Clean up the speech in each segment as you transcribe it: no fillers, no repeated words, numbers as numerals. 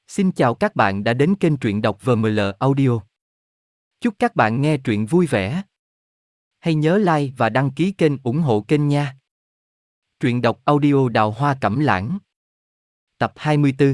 Xin chào các bạn đã đến kênh truyện đọc VML Audio. Chúc các bạn nghe truyện vui vẻ. Hãy nhớ like và đăng ký kênh ủng hộ kênh nha. Truyện đọc audio Đào Hoa Cẩm Lãng. Tập 24.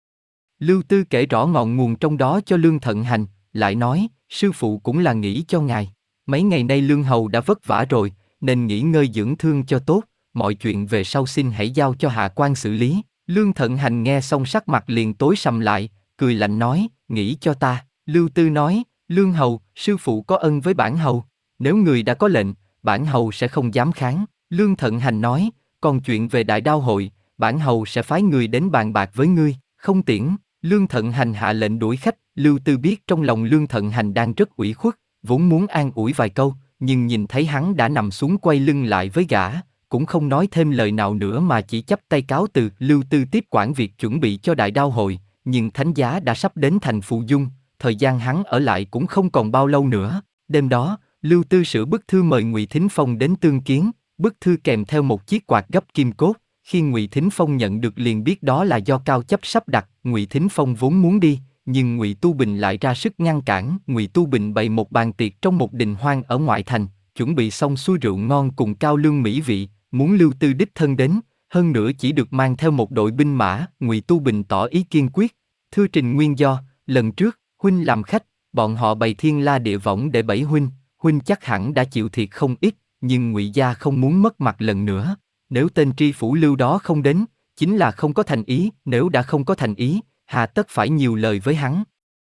Lưu Tư kể rõ ngọn nguồn trong đó cho Lương Thận Hành, lại nói, sư phụ cũng là nghĩ cho ngài. Mấy ngày nay Lương Hầu đã vất vả rồi, nên nghỉ ngơi dưỡng thương cho tốt, mọi chuyện về sau xin hãy giao cho hạ quan xử lý. Lương Thận Hành nghe xong sắc mặt liền tối sầm lại, cười lạnh nói, nghĩ cho ta. Lưu Tư nói, Lương Hầu, sư phụ có ân với bản hầu, nếu người đã có lệnh, bản hầu sẽ không dám kháng. Lương Thận Hành nói, còn chuyện về đại đao hội, bản hầu sẽ phái người đến bàn bạc với ngươi. Không tiễn, Lương Thận Hành hạ lệnh đuổi khách. Lưu Tư biết trong lòng Lương Thận Hành đang rất ủy khuất, vốn muốn an ủi vài câu, nhưng nhìn thấy hắn đã nằm xuống quay lưng lại với gã, cũng không nói thêm lời nào nữa mà chỉ chắp tay cáo từ. Lưu Tư tiếp quản việc chuẩn bị cho đại đao hội, nhưng thánh giá đã sắp đến thành Phù Dung, thời gian hắn ở lại cũng không còn bao lâu nữa. Đêm đó, Lưu Tư sửa bức thư mời Ngụy Thính Phong đến tương kiến, bức thư kèm theo một chiếc quạt gấp kim cốt. Khi Ngụy Thính Phong nhận được liền biết đó là do Cao Chấp sắp đặt. Ngụy Thính Phong vốn muốn đi, nhưng Ngụy Tu Bình lại ra sức ngăn cản. Ngụy Tu Bình bày một bàn tiệc trong một đình hoang ở ngoại thành, chuẩn bị xong xuôi rượu ngon cùng cao lương mỹ vị, muốn Lưu Tư đích thân đến, hơn nữa chỉ được mang theo một đội binh mã. Ngụy Tu Bình tỏ ý kiên quyết, thưa trình nguyên do, lần trước huynh làm khách, bọn họ bày thiên la địa võng để bẫy huynh chắc hẳn đã chịu thiệt không ít, nhưng Ngụy gia không muốn mất mặt lần nữa. Nếu tên tri phủ Lưu đó không đến, chính là không có thành ý, nếu đã không có thành ý, hà tất phải nhiều lời với hắn.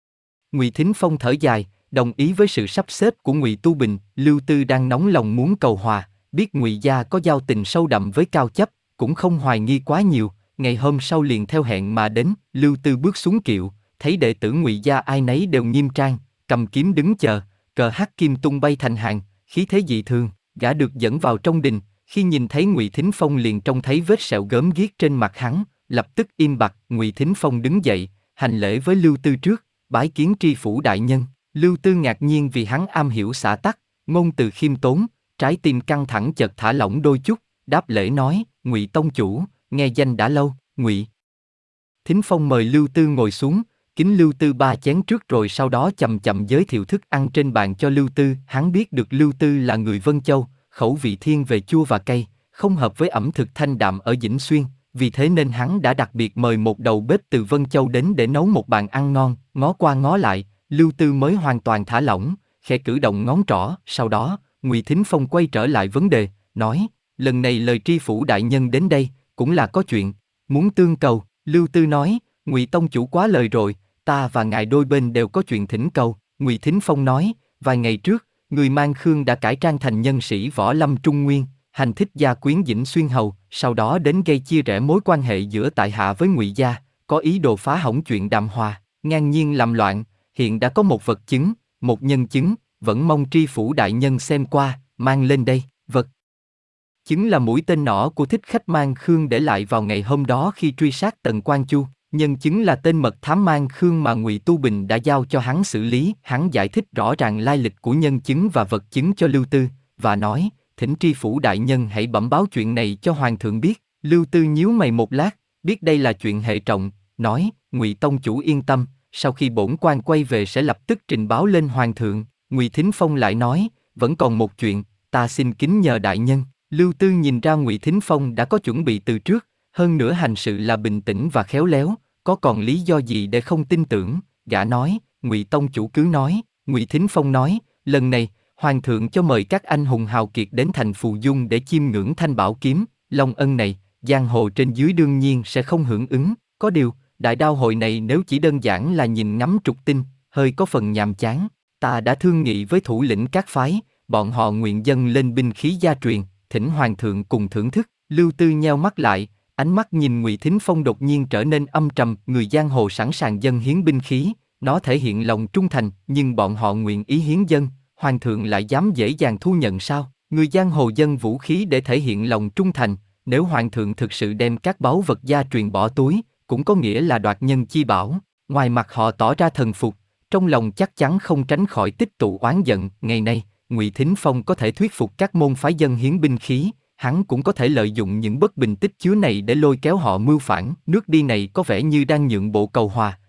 Ngụy Thính Phong thở dài, đồng ý với sự sắp xếp của Ngụy Tu Bình. Lưu Tư đang nóng lòng muốn cầu hòa, biết Ngụy gia có giao tình sâu đậm với Cao Chấp, cũng không hoài nghi quá nhiều. Ngày hôm sau liền theo hẹn mà đến. Lưu Tư bước xuống kiệu, thấy đệ tử Ngụy gia ai nấy đều nghiêm trang, cầm kiếm đứng chờ, cờ hắc kim tung bay thành hàng, khí thế dị thường. Gã được dẫn vào trong đình, khi nhìn thấy Ngụy Thính Phong liền trông thấy vết sẹo gớm ghiếc trên mặt hắn, lập tức im bặt. Ngụy Thính Phong đứng dậy, hành lễ với Lưu Tư trước, bái kiến tri phủ đại nhân. Lưu Tư ngạc nhiên vì hắn am hiểu xã tắc, ngôn từ khiêm tốn, trái tim căng thẳng chợt thả lỏng đôi chút, đáp lễ nói, Ngụy tông chủ, nghe danh đã lâu. Ngụy Thính Phong mời Lưu Tư ngồi xuống, kính Lưu Tư 3 chén trước rồi sau đó chậm chậm giới thiệu thức ăn trên bàn cho Lưu Tư. Hắn biết được Lưu Tư là người Vân Châu, khẩu vị thiên về chua và cay, không hợp với ẩm thực thanh đạm ở Vĩnh Xuyên, vì thế nên hắn đã đặc biệt mời một đầu bếp từ Vân Châu đến để nấu một bàn ăn ngon. Ngó qua ngó lại, Lưu Tư mới hoàn toàn thả lỏng, khẽ cử động ngón trỏ. Sau đó, Ngụy Thính Phong quay trở lại vấn đề, nói, lần này lời tri phủ đại nhân đến đây, cũng là có chuyện, muốn tương cầu. Lưu Tư nói, Ngụy tông chủ quá lời rồi, ta và ngài đôi bên đều có chuyện thỉnh cầu. Ngụy Thính Phong nói, vài ngày trước, người Mang Khương đã cải trang thành nhân sĩ võ lâm Trung Nguyên, hành thích gia quyến Vĩnh Xuyên hầu, sau đó đến gây chia rẽ mối quan hệ giữa tại hạ với Ngụy gia, có ý đồ phá hỏng chuyện đàm hòa, ngang nhiên làm loạn. Hiện đã có một vật chứng, một nhân chứng, vẫn mong tri phủ đại nhân xem qua, mang lên đây. Vật chứng là mũi tên nỏ của thích khách Mang Khương để lại vào ngày hôm đó khi truy sát Tần Quan Chu. Nhân chứng là tên mật thám Mang Khương mà Ngụy Tu Bình đã giao cho hắn xử lý. Hắn giải thích rõ ràng lai lịch của nhân chứng và vật chứng cho Lưu Tư, và nói, thỉnh tri phủ đại nhân hãy bẩm báo chuyện này cho hoàng thượng biết. Lưu Tư nhíu mày một lát, biết đây là chuyện hệ trọng, nói, Ngụy tông chủ yên tâm, sau khi bổn quan quay về sẽ lập tức trình báo lên hoàng thượng. Ngụy Thính Phong lại nói, vẫn còn một chuyện, ta xin kính nhờ đại nhân. Lưu Tư nhìn ra Ngụy Thính Phong đã có chuẩn bị từ trước, hơn nữa hành sự là bình tĩnh và khéo léo, có còn lý do gì để không tin tưởng. Gã nói, Ngụy tông chủ cứ nói. Ngụy Thính Phong nói, lần này hoàng thượng cho mời các anh hùng hào kiệt đến thành Phù Dung để chiêm ngưỡng thanh bảo kiếm, long ân này giang hồ trên dưới đương nhiên sẽ không hưởng ứng. Có điều đại đao hội này nếu chỉ đơn giản là nhìn ngắm trục tinh, hơi có phần nhàm chán. Ta đã thương nghị với thủ lĩnh các phái, bọn họ nguyện dâng lên binh khí gia truyền, thỉnh hoàng thượng cùng thưởng thức. Lưu Tư nheo mắt lại, ánh mắt nhìn Ngụy Thính Phong đột nhiên trở nên âm trầm. Người giang hồ sẵn sàng dâng hiến binh khí, nó thể hiện lòng trung thành, nhưng bọn họ nguyện ý hiến dâng, hoàng thượng lại dám dễ dàng thu nhận sao? Người giang hồ dâng vũ khí để thể hiện lòng trung thành, nếu hoàng thượng thực sự đem các báu vật gia truyền bỏ túi, cũng có nghĩa là đoạt nhân chi bảo. Ngoài mặt họ tỏ ra thần phục, trong lòng chắc chắn không tránh khỏi tích tụ oán giận. Ngày nay, Ngụy Thính Phong có thể thuyết phục các môn phái dâng hiến binh khí, hắn cũng có thể lợi dụng những bất bình tích chứa này để lôi kéo họ mưu phản. Nước đi này có vẻ như đang nhượng bộ cầu hòa,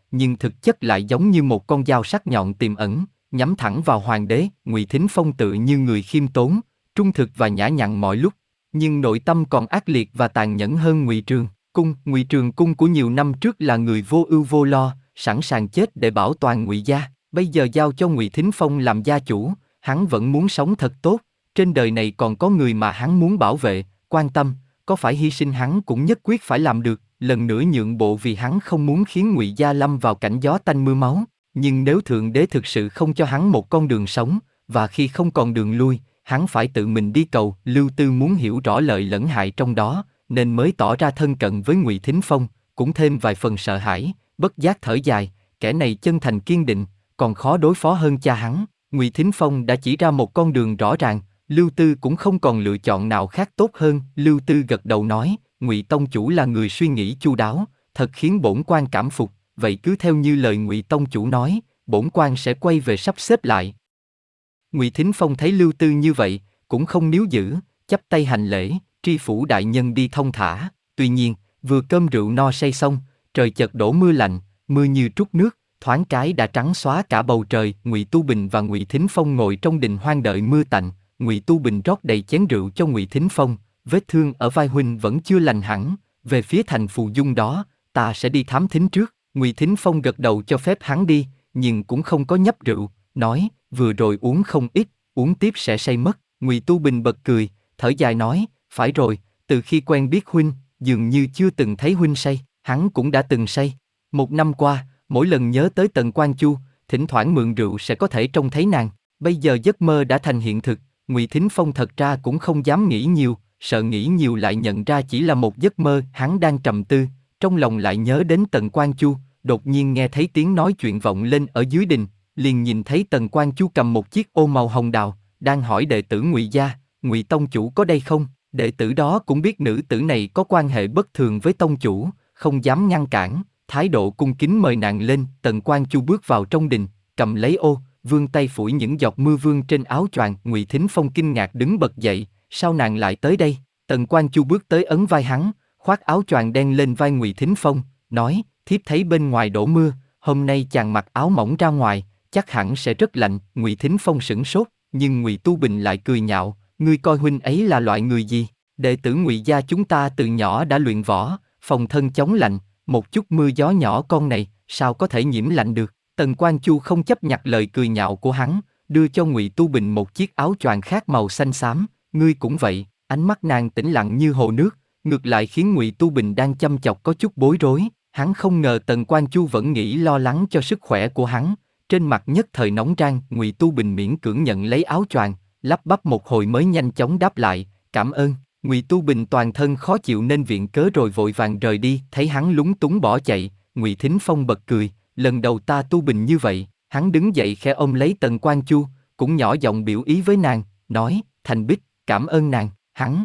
nhưng thực chất lại giống như một con dao sắc nhọn tiềm ẩn, nhắm thẳng vào hoàng đế. Ngụy Thính Phong tự như người khiêm tốn, trung thực và nhã nhặn mọi lúc, nhưng nội tâm còn ác liệt và tàn nhẫn hơn Ngụy Trường Cung. Ngụy Trường Cung của nhiều năm trước là người vô ưu vô lo, sẵn sàng chết để bảo toàn Ngụy gia. Bây giờ giao cho Ngụy Thính Phong làm gia chủ, hắn vẫn muốn sống thật tốt. Trên đời này còn có người mà hắn muốn bảo vệ, quan tâm, có phải hy sinh hắn cũng nhất quyết phải làm được. Lần nữa nhượng bộ vì hắn không muốn khiến Ngụy gia lâm vào cảnh gió tanh mưa máu. Nhưng nếu Thượng Đế thực sự không cho hắn một con đường sống, và khi không còn đường lui, hắn phải tự mình đi cầu. Lưu Tư muốn hiểu rõ lợi lẫn hại trong đó, nên mới tỏ ra thân cận với Ngụy Thính Phong, cũng thêm vài phần sợ hãi, bất giác thở dài, kẻ này chân thành kiên định, còn khó đối phó hơn cha hắn. Ngụy Thính Phong đã chỉ ra một con đường rõ ràng, Lưu Tư cũng không còn lựa chọn nào khác tốt hơn. Lưu Tư gật đầu nói, Ngụy tông chủ là người suy nghĩ chu đáo, thật khiến bổn quan cảm phục. Vậy cứ theo như lời Ngụy tông chủ nói, bổn quan sẽ quay về sắp xếp lại. Ngụy Thính Phong thấy Lưu Tư như vậy, cũng không níu giữ, chắp tay hành lễ, tri phủ đại nhân đi thông thả. Tuy nhiên, vừa cơm rượu no say xong, trời chợt đổ mưa lạnh, mưa như trút nước, thoáng cái đã trắng xóa cả bầu trời. Ngụy Tu Bình và Ngụy Thính Phong ngồi trong đình hoang đợi mưa tạnh. Ngụy Tu Bình rót đầy chén rượu cho Ngụy Thính Phong, vết thương ở vai huynh vẫn chưa lành hẳn, về phía thành Phù Dung đó, ta sẽ đi thám thính trước. Ngụy Thính Phong gật đầu cho phép hắn đi, nhưng cũng không có nhấp rượu, nói, vừa rồi uống không ít, uống tiếp sẽ say mất. Ngụy Tu Bình bật cười, thở dài nói, phải rồi, từ khi quen biết huynh, dường như chưa từng thấy huynh say. Hắn cũng đã từng say. Một năm qua, mỗi lần nhớ tới Tần Quan Chu, thỉnh thoảng mượn rượu sẽ có thể trông thấy nàng. Bây giờ giấc mơ đã thành hiện thực. Ngụy Thính Phong thật ra cũng không dám nghĩ nhiều, sợ nghĩ nhiều lại nhận ra chỉ là một giấc mơ. Hắn đang trầm tư, trong lòng lại nhớ đến Tần Quan Chu. Đột nhiên nghe thấy tiếng nói chuyện vọng lên ở dưới đình, liền nhìn thấy Tần Quan Chu cầm một chiếc ô màu hồng đào, đang hỏi đệ tử Ngụy gia, Ngụy tông chủ có đây không? Đệ tử đó cũng biết nữ tử này có quan hệ bất thường với tông chủ, không dám ngăn cản, thái độ cung kính mời nàng lên. Tần Quan Chu bước vào trong đình, cầm lấy ô, vươn tay phủi những giọt mưa vương trên áo choàng. Ngụy Thính Phong kinh ngạc đứng bật dậy, sao nàng lại tới đây? Tần Quan Chu bước tới ấn vai hắn, khoác áo choàng đen lên vai Ngụy Thính Phong, nói, thiếp thấy bên ngoài đổ mưa, hôm nay chàng mặc áo mỏng ra ngoài, chắc hẳn sẽ rất lạnh. Ngụy Thính Phong sửng sốt, nhưng Ngụy Tu Bình lại cười nhạo, ngươi coi huynh ấy là loại người gì? Đệ tử Ngụy gia chúng ta từ nhỏ đã luyện võ, phòng thân chống lạnh, một chút mưa gió nhỏ con này, sao có thể nhiễm lạnh được? Tần Quan Chu không chấp nhận lời cười nhạo của hắn, đưa cho Ngụy Tu Bình một chiếc áo choàng khác màu xanh xám, ngươi cũng vậy. Ánh mắt nàng tĩnh lặng như hồ nước, ngược lại khiến Ngụy Tu Bình đang chăm chọc có chút bối rối. Hắn không ngờ Tần Quan Chu vẫn nghĩ lo lắng cho sức khỏe của hắn, trên mặt nhất thời nóng rang. Ngụy Tu Bình miễn cưỡng nhận lấy áo choàng, lắp bắp một hồi mới nhanh chóng đáp lại, cảm ơn. Ngụy Tu Bình toàn thân khó chịu nên viện cớ rồi vội vàng rời đi. Thấy hắn lúng túng bỏ chạy, Ngụy Thính Phong bật cười, lần đầu ta Tu Bình như vậy. Hắn đứng dậy khẽ ôm lấy Tần Quan Chu, cũng nhỏ giọng biểu ý với nàng, nói, Thành Bích, cảm ơn nàng. Hắn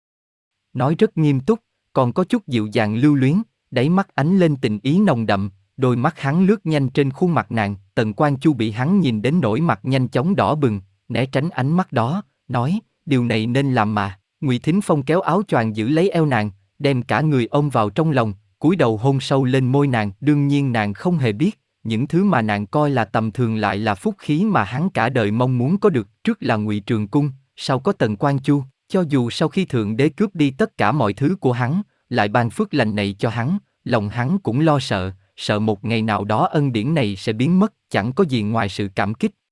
nói rất nghiêm túc, còn có chút dịu dàng lưu luyến, đáy mắt ánh lên tình ý nồng đậm. Đôi mắt hắn lướt nhanh trên khuôn mặt nàng. Tần Quan Chu bị hắn nhìn đến nỗi mặt nhanh chóng đỏ bừng, né tránh ánh mắt đó, nói, điều này nên làm mà. Ngụy Thính Phong kéo áo choàng giữ lấy eo nàng, đem cả người ôm vào trong lòng, cúi đầu hôn sâu lên môi nàng. Đương nhiên nàng không hề biết, những thứ mà nàng coi là tầm thường lại là phúc khí mà hắn cả đời mong muốn có được. Trước là Ngụy Trường Cung, sau có Tần Quan Chu. Cho dù sau khi Thượng Đế cướp đi tất cả mọi thứ của hắn, lại ban phước lành này cho hắn, lòng hắn cũng lo sợ, sợ một ngày nào đó ân điển này sẽ biến mất. Chẳng có gì ngoài sự cảm kích.